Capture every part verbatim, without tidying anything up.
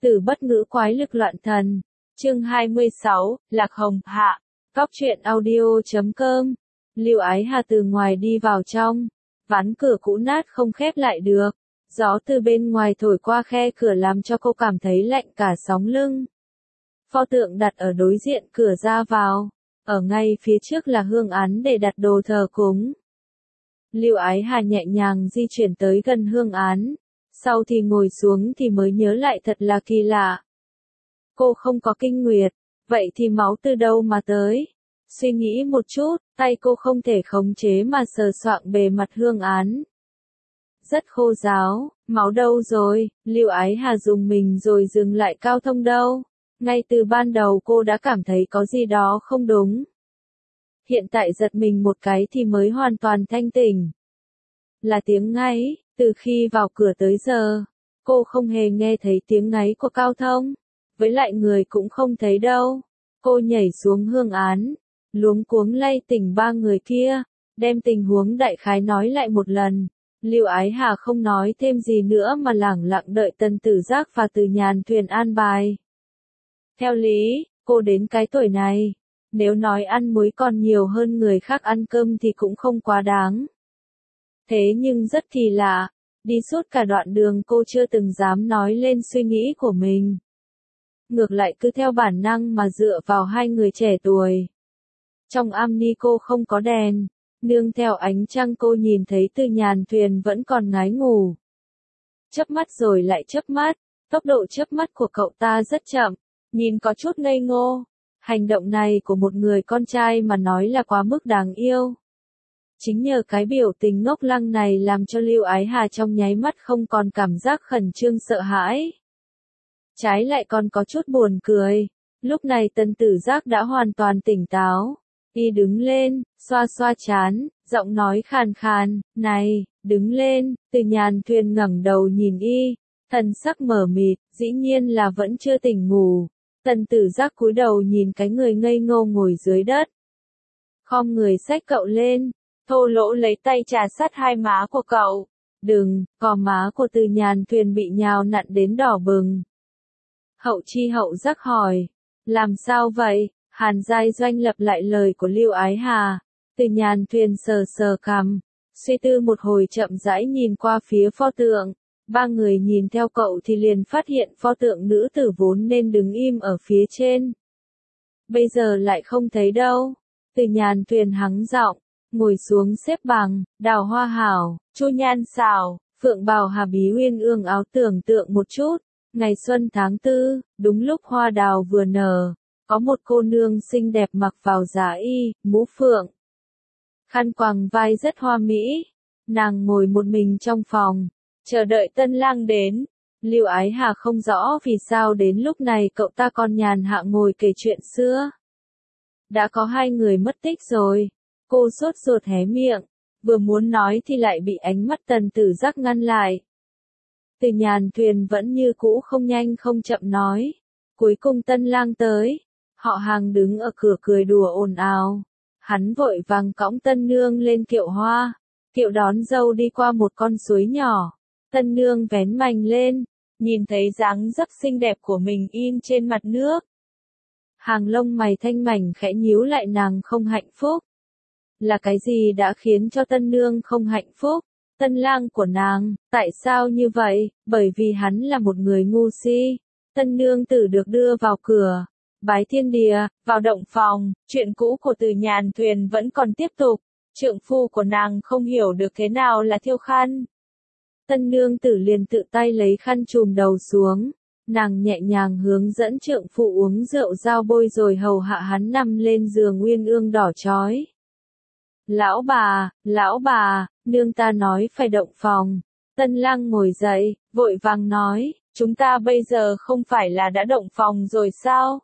Từ bất ngữ quái lực loạn thần. Chương hai mươi sáu, Lạc Hồng Hạ. Cóc truyện audio chấm com. Lưu Ái Hà từ ngoài đi vào trong. Ván cửa cũ nát không khép lại được. Gió từ bên ngoài thổi qua khe cửa làm cho cô cảm thấy lạnh cả sống lưng. Pho tượng đặt ở đối diện cửa ra vào. Ở ngay phía trước là hương án để đặt đồ thờ cúng. Lưu Ái Hà nhẹ nhàng di chuyển tới gần hương án. Sau thì ngồi xuống thì mới nhớ lại thật là kỳ lạ. Cô không có kinh nguyệt, vậy thì máu từ đâu mà tới? Suy nghĩ một chút, tay cô không thể khống chế mà sờ soạng bề mặt hương án. Rất khô ráo, máu đâu rồi? Lưu Ái Hà dùng mình rồi dừng lại. Cao Thông đâu? Ngay từ ban đầu cô đã cảm thấy có gì đó không đúng. Hiện tại giật mình một cái thì mới hoàn toàn thanh tỉnh. Là tiếng ngáy, từ khi vào cửa tới giờ, cô không hề nghe thấy tiếng ngáy của Cao Thông. Với lại người cũng không thấy đâu. Cô nhảy xuống hương án, luống cuống lay tỉnh ba người kia, đem tình huống đại khái nói lại một lần. Lưu Ái Hà không nói thêm gì nữa mà lẳng lặng đợi Tần Tử Giác và Từ Nhàn Thuyền an bài. Theo lý, cô đến cái tuổi này, nếu nói ăn muối còn nhiều hơn người khác ăn cơm thì cũng không quá đáng. Thế nhưng rất kỳ lạ, đi suốt cả đoạn đường cô chưa từng dám nói lên suy nghĩ của mình. Ngược lại cứ theo bản năng mà dựa vào hai người trẻ tuổi. Trong am ni cô không có đèn, nương theo ánh trăng cô nhìn thấy Từ Nhàn Thuyền vẫn còn ngái ngủ. Chớp mắt rồi lại chớp mắt, tốc độ chớp mắt của cậu ta rất chậm, nhìn có chút ngây ngô. Hành động này của một người con trai mà nói là quá mức đáng yêu. Chính nhờ cái biểu tình ngốc lăng này làm cho Lưu Ái Hà trong nháy mắt không còn cảm giác khẩn trương sợ hãi. Trái lại còn có chút buồn cười. Lúc này Tần Tử Giác đã hoàn toàn tỉnh táo. Y đứng lên, xoa xoa trán, giọng nói khàn khàn, này, đứng lên. Từ Nhàn Thuyền ngẩng đầu nhìn Y, thần sắc mờ mịt, dĩ nhiên là vẫn chưa tỉnh ngủ. Tần Tử Giác cúi đầu nhìn cái người ngây ngô ngồi dưới đất. Khom người xách cậu lên, thô lỗ lấy tay trà sát hai má của cậu. Đừng, gò má của Từ Nhàn Thuyền bị nhào nặn đến đỏ bừng. Hậu chi hậu giác hỏi, làm sao vậy? Hàn Giai Doanh lặp lại lời của Lưu Ái Hà. Từ Nhàn Thuyền sờ sờ cằm, suy tư một hồi chậm rãi nhìn qua phía pho tượng. Ba người nhìn theo cậu thì liền phát hiện pho tượng nữ tử vốn nên đứng im ở phía trên. Bây giờ lại không thấy đâu. Từ Nhàn Thuyền hắng giọng, ngồi xuống xếp bằng, Đào Hoa Hảo, Chu Nhan Xảo, Phượng Bào Hà Bí Uyên Ương áo tưởng tượng một chút. Ngày xuân tháng tư, đúng lúc hoa đào vừa nở, có một cô nương xinh đẹp mặc vào giá y, mũ phượng. Khăn quàng vai rất hoa mỹ. Nàng ngồi một mình trong phòng, chờ đợi tân lang đến. Lưu Ái Hà không rõ vì sao đến lúc này cậu ta còn nhàn hạ ngồi kể chuyện xưa. Đã có hai người mất tích rồi. Cô sốt ruột hé miệng, vừa muốn nói thì lại bị ánh mắt Tần Tử Giác ngăn lại. Từ Nhàn Thuyền vẫn như cũ không nhanh không chậm nói. Cuối cùng tân lang tới. Họ Hàng đứng ở cửa cười đùa ồn ào. Hắn vội vàng cõng tân nương lên kiệu hoa. Kiệu đón dâu đi qua một con suối nhỏ. Tân nương vén mành lên, nhìn thấy dáng dấp xinh đẹp của mình in trên mặt nước. Hàng lông mày thanh mảnh khẽ nhíu lại, nàng không hạnh phúc. Là cái gì đã khiến cho tân nương không hạnh phúc? Tân lang của nàng, tại sao như vậy? Bởi vì hắn là một người ngu si. Tân nương tử được đưa vào cửa, bái thiên địa, vào động phòng. Chuyện cũ của Từ Nhàn Thuyền vẫn còn tiếp tục. Trượng phu của nàng không hiểu được thế nào là thiêu khăn. Tân nương tử liền tự tay lấy khăn trùm đầu xuống. Nàng nhẹ nhàng hướng dẫn trượng phu uống rượu dao bôi rồi hầu hạ hắn nằm lên giường uyên ương đỏ chói. Lão bà, lão bà, nương ta nói phải động phòng. Tân lang ngồi dậy, vội vàng nói, chúng ta bây giờ không phải là đã động phòng rồi sao?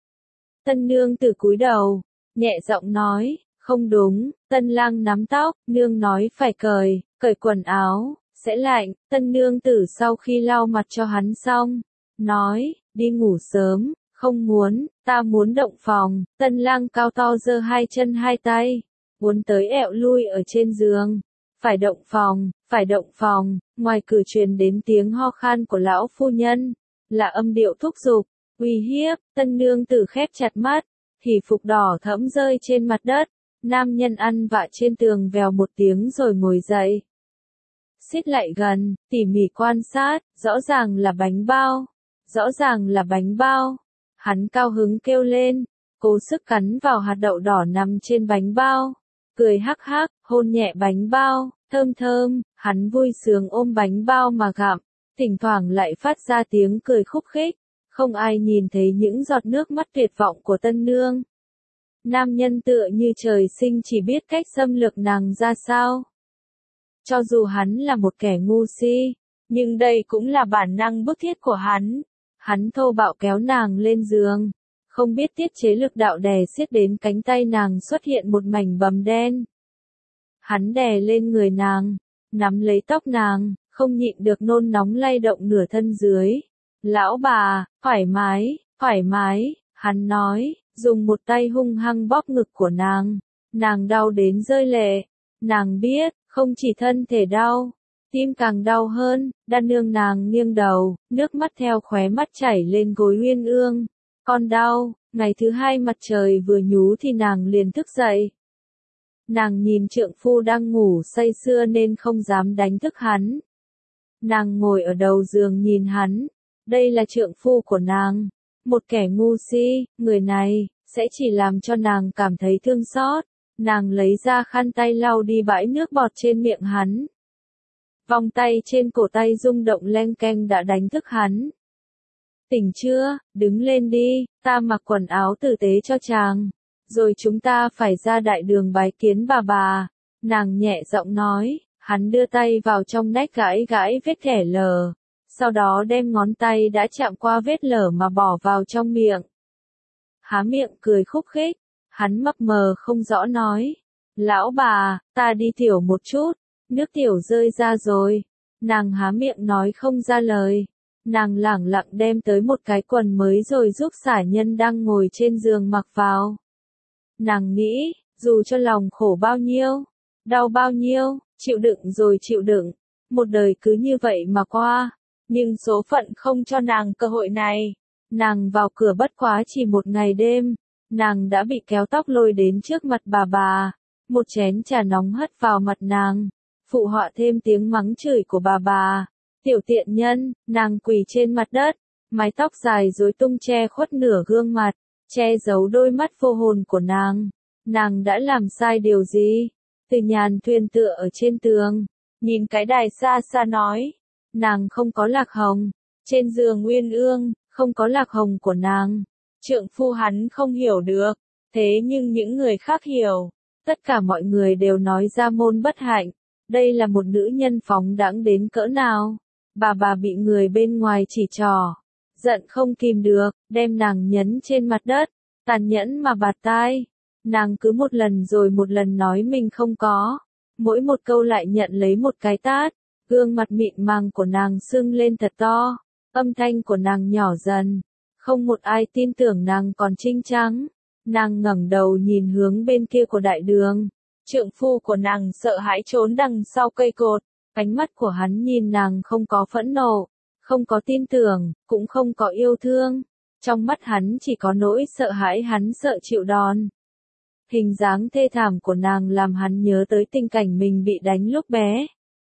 Tân nương tử cúi đầu, nhẹ giọng nói, không đúng. Tân lang nắm tóc, nương nói phải cởi, cởi quần áo, sẽ lạnh. Tân nương tử sau khi lau mặt cho hắn xong, nói, đi ngủ sớm, không muốn, ta muốn động phòng. Tân lang cao to giơ hai chân hai tay, muốn tới ẹo lui ở trên giường. Phải động phòng, phải động phòng. Ngoài cửa truyền đến tiếng ho khan của lão phu nhân. là âm điệu thúc giục, uy hiếp. Tân nương tử khép chặt mắt, hỉ phục đỏ thẫm rơi trên mặt đất. Nam nhân ăn vạ trên tường vèo một tiếng rồi ngồi dậy. Xích lại gần, tỉ mỉ quan sát, rõ ràng là bánh bao. Rõ ràng là bánh bao. Hắn cao hứng kêu lên, cố sức cắn vào hạt đậu đỏ nằm trên bánh bao. Cười hắc hắc, hôn nhẹ bánh bao, thơm thơm, hắn vui sướng ôm bánh bao mà gặm. Thỉnh thoảng lại phát ra tiếng cười khúc khích. Không ai nhìn thấy những giọt nước mắt tuyệt vọng của tân nương. Nam nhân tựa như trời sinh chỉ biết cách xâm lược nàng ra sao. Cho dù hắn là một kẻ ngu si, nhưng đây cũng là bản năng bức thiết của hắn. Hắn thô bạo kéo nàng lên giường, không biết tiết chế lực đạo đè xiết đến cánh tay nàng xuất hiện một mảnh bầm đen. Hắn đè lên người nàng, nắm lấy tóc nàng, không nhịn được nôn nóng lay động nửa thân dưới. Lão bà, thoải mái, thoải mái, hắn nói, dùng một tay hung hăng bóp ngực của nàng. Nàng đau đến rơi lệ. Nàng biết, không chỉ thân thể đau, tim càng đau hơn. Đan nương nàng nghiêng đầu, nước mắt theo khóe mắt chảy lên gối uyên ương. Con đau. Ngày thứ hai mặt trời vừa nhú thì nàng liền thức dậy. Nàng nhìn trượng phu đang ngủ say sưa nên không dám đánh thức hắn. Nàng ngồi ở đầu giường nhìn hắn. Đây là trượng phu của nàng. Một kẻ ngu si, người này, sẽ chỉ làm cho nàng cảm thấy thương xót. Nàng lấy ra khăn tay lau đi bãi nước bọt trên miệng hắn. Vòng tay trên cổ tay rung động leng keng đã đánh thức hắn. Tỉnh chưa, đứng lên đi, ta mặc quần áo tử tế cho chàng. Rồi chúng ta phải ra đại đường bái kiến bà bà. Nàng nhẹ giọng nói, hắn đưa tay vào trong nách gãi gãi vết kẻ lở. Sau đó đem ngón tay đã chạm qua vết lở mà bỏ vào trong miệng. Há miệng cười khúc khích, hắn mập mờ không rõ nói. Lão bà, ta đi tiểu một chút, nước tiểu rơi ra rồi. Nàng há miệng nói không ra lời. Nàng lẳng lặng đem tới một cái quần mới rồi giúp xả nhân đang ngồi trên giường mặc vào. Nàng nghĩ, dù cho lòng khổ bao nhiêu, đau bao nhiêu, chịu đựng rồi chịu đựng, một đời cứ như vậy mà qua. Nhưng số phận không cho nàng cơ hội này. Nàng vào cửa bất quá chỉ một ngày đêm, nàng đã bị kéo tóc lôi đến trước mặt bà bà. Một chén trà nóng hất vào mặt nàng, phụ họa thêm tiếng mắng chửi của bà bà. Tiểu tiện nhân, nàng quỳ trên mặt đất, mái tóc dài rối tung che khuất nửa gương mặt, che giấu đôi mắt vô hồn của nàng. Nàng đã làm sai điều gì? Từ Nhàn thuyền tựa ở trên tường, nhìn cái đài xa xa nói. Nàng không có Lạc Hồng. Trên giường uyên ương, không có Lạc Hồng của nàng. Trượng phu hắn không hiểu được. Thế nhưng những người khác hiểu. Tất cả mọi người đều nói ra môn bất hạnh. Đây là một nữ nhân phóng đãng đến cỡ nào. Bà bà bị người bên ngoài chỉ trỏ. Giận không kìm được, đem nàng nhấn trên mặt đất. Tàn nhẫn mà bạt tai. Nàng cứ một lần rồi một lần nói mình không có. Mỗi một câu lại nhận lấy một cái tát. Gương mặt mịn màng của nàng sưng lên thật to, âm thanh của nàng nhỏ dần, không một ai tin tưởng nàng còn trinh trắng. Nàng ngẩng đầu nhìn hướng bên kia của đại đường, trượng phu của nàng sợ hãi trốn đằng sau cây cột, ánh mắt của hắn nhìn nàng không có phẫn nộ, không có tin tưởng, cũng không có yêu thương, trong mắt hắn chỉ có nỗi sợ hãi, hắn sợ chịu đòn. Hình dáng thê thảm của nàng làm hắn nhớ tới tình cảnh mình bị đánh lúc bé.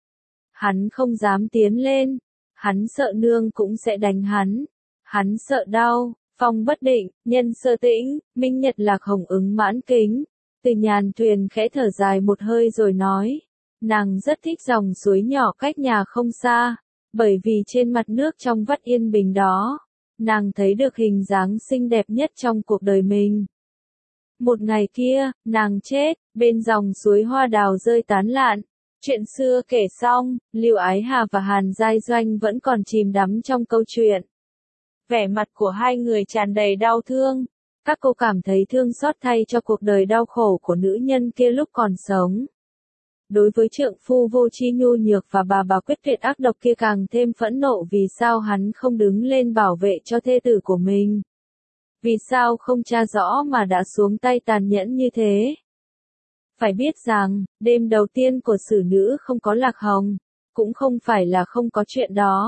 Hắn không dám tiến lên, hắn sợ nương cũng sẽ đánh hắn, hắn sợ đau. Phong bất định, nhân sơ tĩnh, minh nhật Lạc Hồng ứng mãn kính. Từ Nhàn thuyền khẽ thở dài một hơi rồi nói, nàng rất thích dòng suối nhỏ cách nhà không xa, bởi vì trên mặt nước trong vắt yên bình đó, nàng thấy được hình dáng xinh đẹp nhất trong cuộc đời mình. Một ngày kia, nàng chết, bên dòng suối hoa đào rơi tán lạn. Chuyện xưa kể xong, Lưu Ái Hà và Hàn Giai Doanh vẫn còn chìm đắm trong câu chuyện. Vẻ mặt của hai người tràn đầy đau thương. Các cô cảm thấy thương xót thay cho cuộc đời đau khổ của nữ nhân kia lúc còn sống. Đối với trượng phu vô tri nhu nhược và bà bà quyết tuyệt ác độc kia càng thêm phẫn nộ vì sao hắn không đứng lên bảo vệ cho thê tử của mình. Vì sao không tra rõ mà đã xuống tay tàn nhẫn như thế. Phải biết rằng, đêm đầu tiên của xử nữ không có Lạc Hồng, cũng không phải là không có chuyện đó.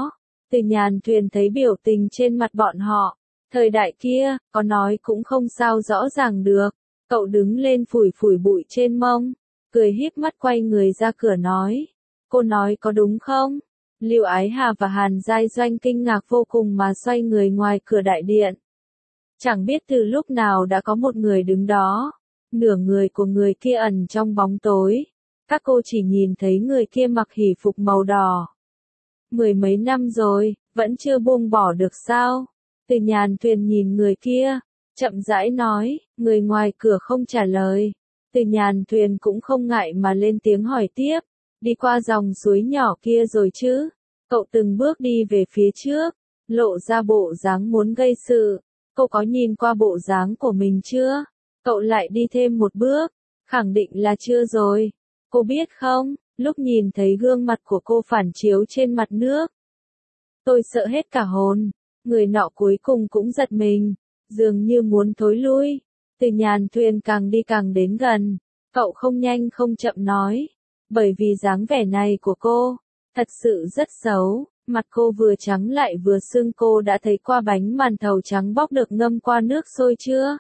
Từ Nhàn Thuyền thấy biểu tình trên mặt bọn họ. Thời đại kia, có nói cũng không sao rõ ràng được. Cậu đứng lên phủi phủi bụi trên mông, cười híp mắt quay người ra cửa nói. Cô nói có đúng không? Lưu Ái Hà và Hàn Giai Doanh kinh ngạc vô cùng mà xoay người ngoài cửa đại điện. Chẳng biết từ lúc nào đã có một người đứng đó. Nửa người của người kia ẩn trong bóng tối. Các cô chỉ nhìn thấy người kia mặc hỉ phục màu đỏ. Mười mấy năm rồi, vẫn chưa buông bỏ được sao? Từ Nhàn Thuyền nhìn người kia, chậm rãi nói, người ngoài cửa không trả lời. Từ Nhàn Thuyền cũng không ngại mà lên tiếng hỏi tiếp, đi qua dòng suối nhỏ kia rồi chứ? Cậu từng bước đi về phía trước, lộ ra bộ dáng muốn gây sự. Cậu có nhìn qua bộ dáng của mình chưa? Cậu lại đi thêm một bước, khẳng định là chưa rồi. Cô biết không, lúc nhìn thấy gương mặt của cô phản chiếu trên mặt nước, tôi sợ hết cả hồn. Người nọ cuối cùng cũng giật mình, dường như muốn thối lui. Từ Nhàn Thuyền càng đi càng đến gần, cậu không nhanh không chậm nói, bởi vì dáng vẻ này của cô, thật sự rất xấu, mặt cô vừa trắng lại vừa sưng. Cô đã thấy qua bánh màn thầu trắng bóc được ngâm qua nước sôi chưa?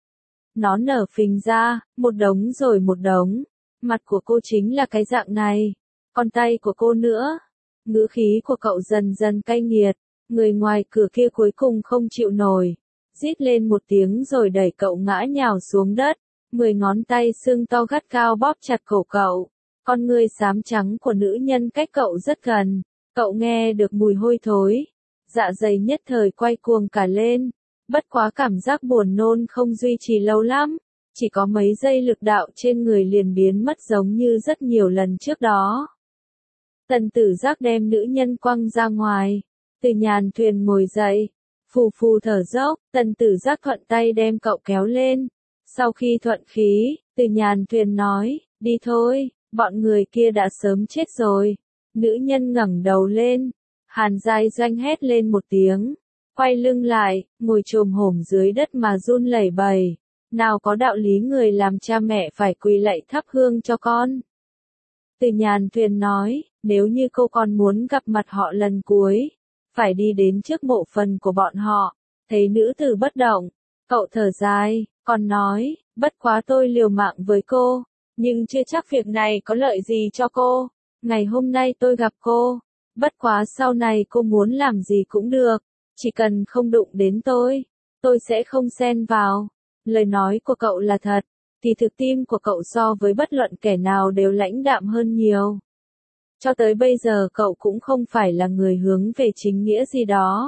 Nó nở phình ra, một đống rồi một đống, mặt của cô chính là cái dạng này, còn tay của cô nữa. Ngữ khí của cậu dần dần cay nghiệt. Người ngoài cửa kia cuối cùng không chịu nổi, rít lên một tiếng rồi đẩy cậu ngã nhào xuống đất. Mười ngón tay xương to gắt cao bóp chặt cổ cậu. Con ngươi xám trắng của nữ nhân cách cậu rất gần. Cậu nghe được mùi hôi thối. Dạ dày nhất thời quay cuồng cả lên. Bất quá cảm giác buồn nôn không duy trì lâu lắm. Chỉ có mấy giây lực đạo trên người liền biến mất giống như rất nhiều lần trước đó. Tần Tử Giác đem nữ nhân quăng ra ngoài. Từ Nhàn Thuyền ngồi dậy, phù phù thở dốc. Tần Tử Giác thuận tay đem cậu kéo lên. Sau khi thuận khí, Từ Nhàn Thuyền nói, đi thôi, bọn người kia đã sớm chết rồi. Nữ nhân ngẩng đầu lên, Hàn Giai Doanh hét lên một tiếng, quay lưng lại, ngồi chồm hổm dưới đất mà run lẩy bẩy. Nào có đạo lý người làm cha mẹ phải quỳ lạy thắp hương cho con. Từ Nhàn Thuyền nói, nếu như cô còn muốn gặp mặt họ lần cuối, phải đi đến trước mộ phần của bọn họ. Thấy nữ tử bất động, cậu thở dài, còn nói, bất quá tôi liều mạng với cô, nhưng chưa chắc việc này có lợi gì cho cô. Ngày hôm nay tôi gặp cô, bất quá sau này cô muốn làm gì cũng được, chỉ cần không đụng đến tôi, tôi sẽ không xen vào. Lời nói của cậu là thật, thì thực tim của cậu so với bất luận kẻ nào đều lãnh đạm hơn nhiều. Cho tới bây giờ cậu cũng không phải là người hướng về chính nghĩa gì đó.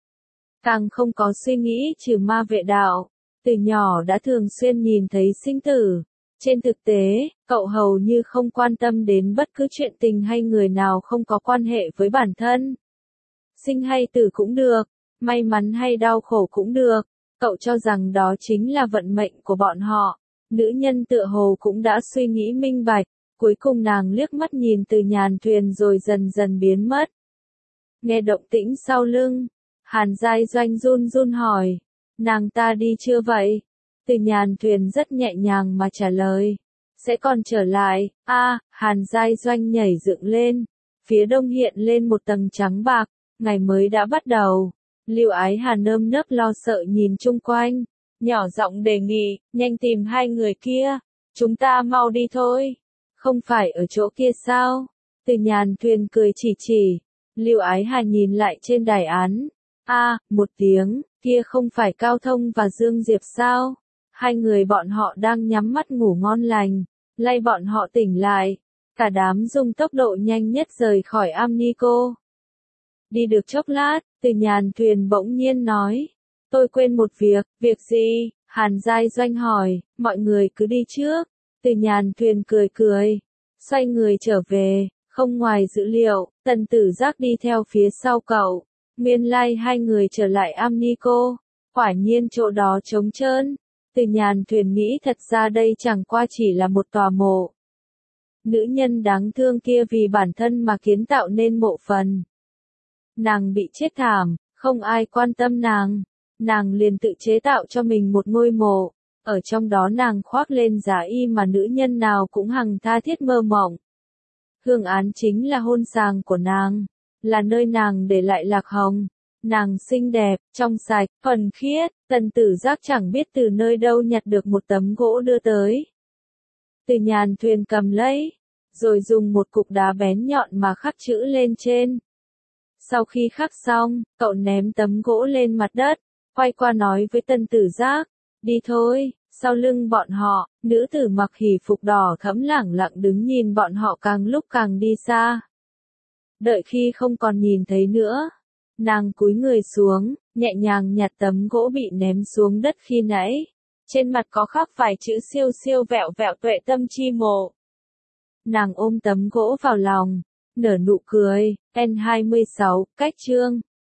Càng không có suy nghĩ trừ ma vệ đạo. Từ nhỏ đã thường xuyên nhìn thấy sinh tử. Trên thực tế, cậu hầu như không quan tâm đến bất cứ chuyện tình hay người nào không có quan hệ với bản thân. Sinh hay tử cũng được, may mắn hay đau khổ cũng được. Cậu cho rằng đó chính là vận mệnh của bọn họ. Nữ nhân tựa hồ cũng đã suy nghĩ minh bạch. Cuối cùng nàng liếc mắt nhìn Từ Nhàn Thuyền rồi dần dần biến mất. Nghe động tĩnh sau lưng, Hàn Giai Doanh run run hỏi, nàng ta đi chưa vậy? Từ Nhàn Thuyền rất nhẹ nhàng mà trả lời, sẽ còn trở lại. A, à, Hàn Giai Doanh nhảy dựng lên, phía đông hiện lên một tầng trắng bạc, ngày mới đã bắt đầu. Lưu Ái Hà nơm nớp lo sợ nhìn chung quanh, nhỏ giọng đề nghị, nhanh tìm hai người kia, chúng ta mau đi thôi. Không phải ở chỗ kia sao? Từ Nhàn Thuyền cười chỉ chỉ. Lưu Ái Hà nhìn lại trên đài án. A, à, một tiếng, kia không phải Cao Thông và Dương Diệp sao? Hai người bọn họ đang nhắm mắt ngủ ngon lành. Lay bọn họ tỉnh lại. Cả đám dùng tốc độ nhanh nhất rời khỏi Amnico. Đi được chốc lát, Từ Nhàn Thuyền bỗng nhiên nói. Tôi quên một việc. Việc gì? Hàn Giai Doanh hỏi. Mọi người cứ đi trước. Từ Nhàn Thuyền cười cười, xoay người trở về, không ngoài dữ liệu, Tần Tử Giác đi theo phía sau cậu. Nguyên lai hai người trở lại Amnico, quả nhiên chỗ đó trống trơn. Từ Nhàn Thuyền nghĩ thật ra đây chẳng qua chỉ là một tòa mộ. Nữ nhân đáng thương kia vì bản thân mà kiến tạo nên mộ phần. Nàng bị chết thảm, không ai quan tâm nàng, nàng liền tự chế tạo cho mình một ngôi mộ. Ở trong đó nàng khoác lên giá y mà nữ nhân nào cũng hằng tha thiết mơ mộng. Hương án chính là hôn sàng của nàng. là nơi nàng để lại Lạc Hồng. Nàng xinh đẹp, trong sạch, thuần khiết, Tần Tử Giác chẳng biết từ nơi đâu nhặt được một tấm gỗ đưa tới. Từ nhàn thuyền cầm lấy, rồi dùng một cục đá bén nhọn mà khắc chữ lên trên. Sau khi khắc xong, cậu ném tấm gỗ lên mặt đất, quay qua nói với Tần Tử Giác, đi thôi. Sau lưng bọn họ, nữ tử mặc hỉ phục đỏ thẫm lẳng lặng đứng nhìn bọn họ càng lúc càng đi xa. Đợi khi không còn nhìn thấy nữa, nàng cúi người xuống, nhẹ nhàng nhặt tấm gỗ bị ném xuống đất khi nãy. Trên mặt có khắc vài chữ siêu siêu vẹo vẹo tuệ tâm chi mộ. Nàng ôm tấm gỗ vào lòng, nở nụ cười. N hai mươi sáu, cách chương.